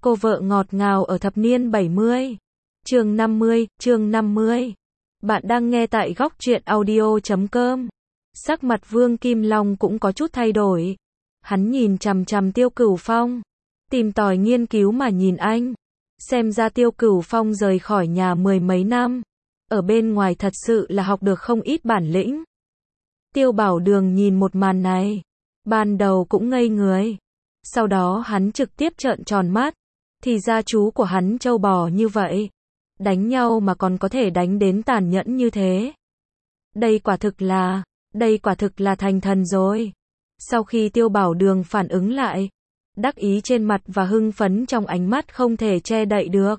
Cô vợ ngọt ngào ở thập niên 70. Chương 50. Bạn đang nghe tại góc truyện audio.com. Sắc mặt Vương Kim Long cũng có chút thay đổi. Hắn nhìn chằm chằm Tiêu Cửu Phong, tìm tòi nghiên cứu mà nhìn anh. Xem ra Tiêu Cửu Phong rời khỏi nhà mười mấy năm, ở bên ngoài thật sự là học được không ít bản lĩnh. Tiêu Bảo Đường nhìn một màn này, ban đầu cũng ngây người. Sau đó hắn trực tiếp trợn tròn mắt. Thì ra chú của hắn trâu bò như vậy. Đánh nhau mà còn có thể đánh đến tàn nhẫn như thế. Đây quả thực là thành thần rồi. Sau khi Tiêu Bảo Đường phản ứng lại, đắc ý trên mặt và hưng phấn trong ánh mắt không thể che đậy được.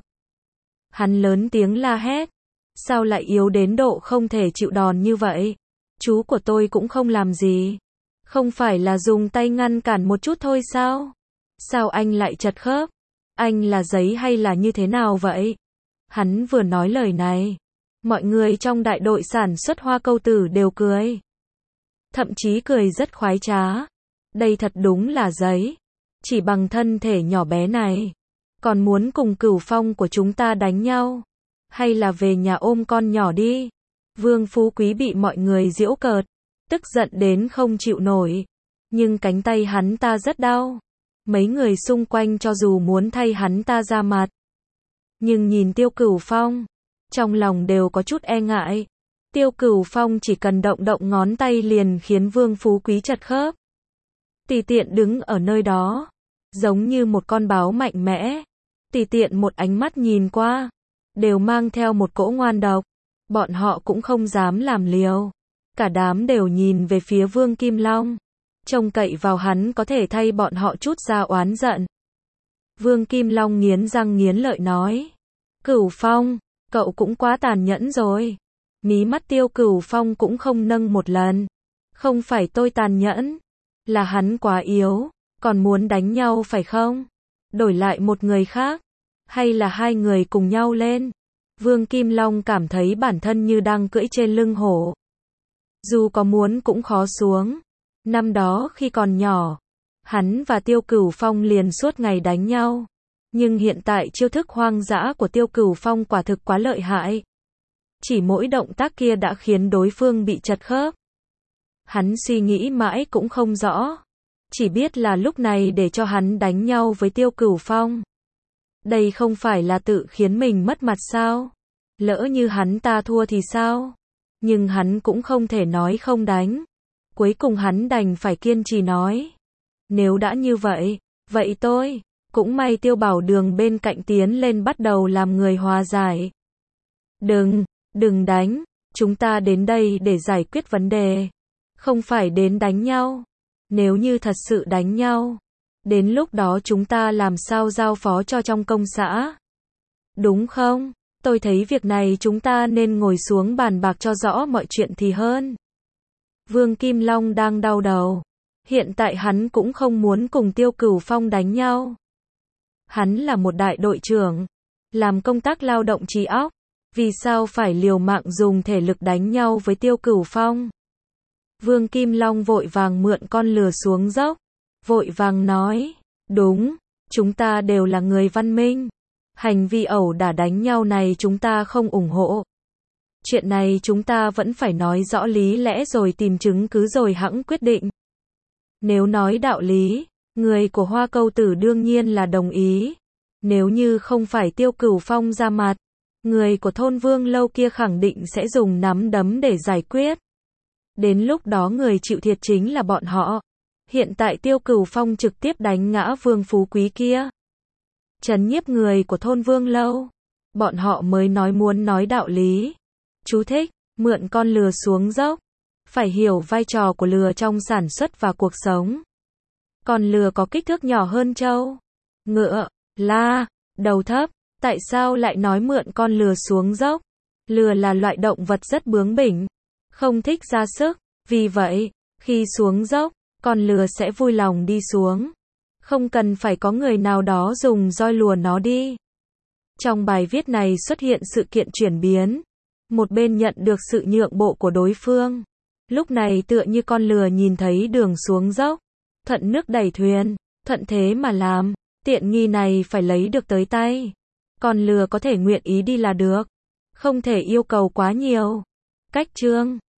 Hắn lớn tiếng la hét. Sao lại yếu đến độ không thể chịu đòn như vậy? Chú của tôi cũng không làm gì. Không phải là dùng tay ngăn cản một chút thôi sao? Sao anh lại chật khớp? Anh là giấy hay là như thế nào vậy? Hắn vừa nói lời này, mọi người trong đại đội sản xuất Hoa Câu Tử đều cười. Thậm chí cười rất khoái trá. Đây thật đúng là giấy. Chỉ bằng thân thể nhỏ bé này, còn muốn cùng Cửu Phong của chúng ta đánh nhau? Hay là về nhà ôm con nhỏ đi? Vương Phú Quý bị mọi người giễu cợt, tức giận đến không chịu nổi. Nhưng cánh tay hắn ta rất đau. Mấy người xung quanh cho dù muốn thay hắn ta ra mặt, nhưng nhìn Tiêu Cửu Phong, trong lòng đều có chút e ngại. Tiêu Cửu Phong chỉ cần động ngón tay liền khiến Vương Phú Quý chật khớp. Tùy tiện đứng ở nơi đó, giống như một con báo mạnh mẽ. Tùy tiện một ánh mắt nhìn qua, đều mang theo một cỗ ngoan độc. Bọn họ cũng không dám làm liều. Cả đám đều nhìn về phía Vương Kim Long, trông cậy vào hắn có thể thay bọn họ trút ra oán giận. Vương Kim Long nghiến răng nghiến lợi nói. Cửu Phong, cậu cũng quá tàn nhẫn rồi. Mí mắt Tiêu Cửu Phong cũng không nâng một lần. Không phải tôi tàn nhẫn, là hắn quá yếu. Còn muốn đánh nhau phải không? Đổi lại một người khác, hay là hai người cùng nhau lên? Vương Kim Long cảm thấy bản thân như đang cưỡi trên lưng hổ. Dù có muốn cũng khó xuống. Năm đó khi còn nhỏ, hắn và Tiêu Cửu Phong liền suốt ngày đánh nhau. Nhưng hiện tại chiêu thức hoang dã của Tiêu Cửu Phong quả thực quá lợi hại. Chỉ mỗi động tác kia đã khiến đối phương bị chật khớp. Hắn suy nghĩ mãi cũng không rõ. Chỉ biết là lúc này để cho hắn đánh nhau với Tiêu Cửu Phong. Đây không phải là tự khiến mình mất mặt sao? Lỡ như hắn ta thua thì sao? Nhưng hắn cũng không thể nói không đánh. Cuối cùng hắn đành phải kiên trì nói. Nếu đã như vậy, vậy tôi, cũng may Tiêu Bảo Đường bên cạnh tiến lên bắt đầu làm người hòa giải. Đừng đánh, chúng ta đến đây để giải quyết vấn đề. Không phải đến đánh nhau. Nếu như thật sự đánh nhau, đến lúc đó chúng ta làm sao giao phó cho trong công xã? Đúng không? Tôi thấy việc này chúng ta nên ngồi xuống bàn bạc cho rõ mọi chuyện thì hơn. Vương Kim Long đang đau đầu. Hiện tại hắn cũng không muốn cùng Tiêu Cửu Phong đánh nhau. Hắn là một đại đội trưởng, làm công tác lao động trí óc. Vì sao phải liều mạng dùng thể lực đánh nhau với Tiêu Cửu Phong? Vương Kim Long vội vàng mượn con lừa xuống dốc. Vội vàng nói. Đúng, chúng ta đều là người văn minh. Hành vi ẩu đả đánh nhau này chúng ta không ủng hộ. Chuyện này chúng ta vẫn phải nói rõ lý lẽ rồi tìm chứng cứ rồi hẵng quyết định. Nếu nói đạo lý, người của Hoa Câu Tử đương nhiên là đồng ý. Nếu như không phải Tiêu Cửu Phong ra mặt, người của thôn Vương Lâu kia khẳng định sẽ dùng nắm đấm để giải quyết. Đến lúc đó người chịu thiệt chính là bọn họ. Hiện tại Tiêu Cửu Phong trực tiếp đánh ngã Vương Phú Quý kia, trấn nhiếp người của thôn Vương Lâu. Bọn họ mới muốn nói đạo lý. Chú thích, mượn con lừa xuống dốc. Phải hiểu vai trò của lừa trong sản xuất và cuộc sống. Con lừa có kích thước nhỏ hơn trâu, ngựa, la, đầu thấp. Tại sao lại nói mượn con lừa xuống dốc? Lừa là loại động vật rất bướng bỉnh, không thích ra sức. Vì vậy, khi xuống dốc, con lừa sẽ vui lòng đi xuống. Không cần phải có người nào đó dùng roi lùa nó đi. Trong bài viết này xuất hiện sự kiện chuyển biến. Một bên nhận được sự nhượng bộ của đối phương. Lúc này tựa như con lừa nhìn thấy đường xuống dốc, thuận nước đẩy thuyền, thuận thế mà làm. Tiện nghi này phải lấy được tới tay. Con lừa có thể nguyện ý đi là được. Không thể yêu cầu quá nhiều. Cách chương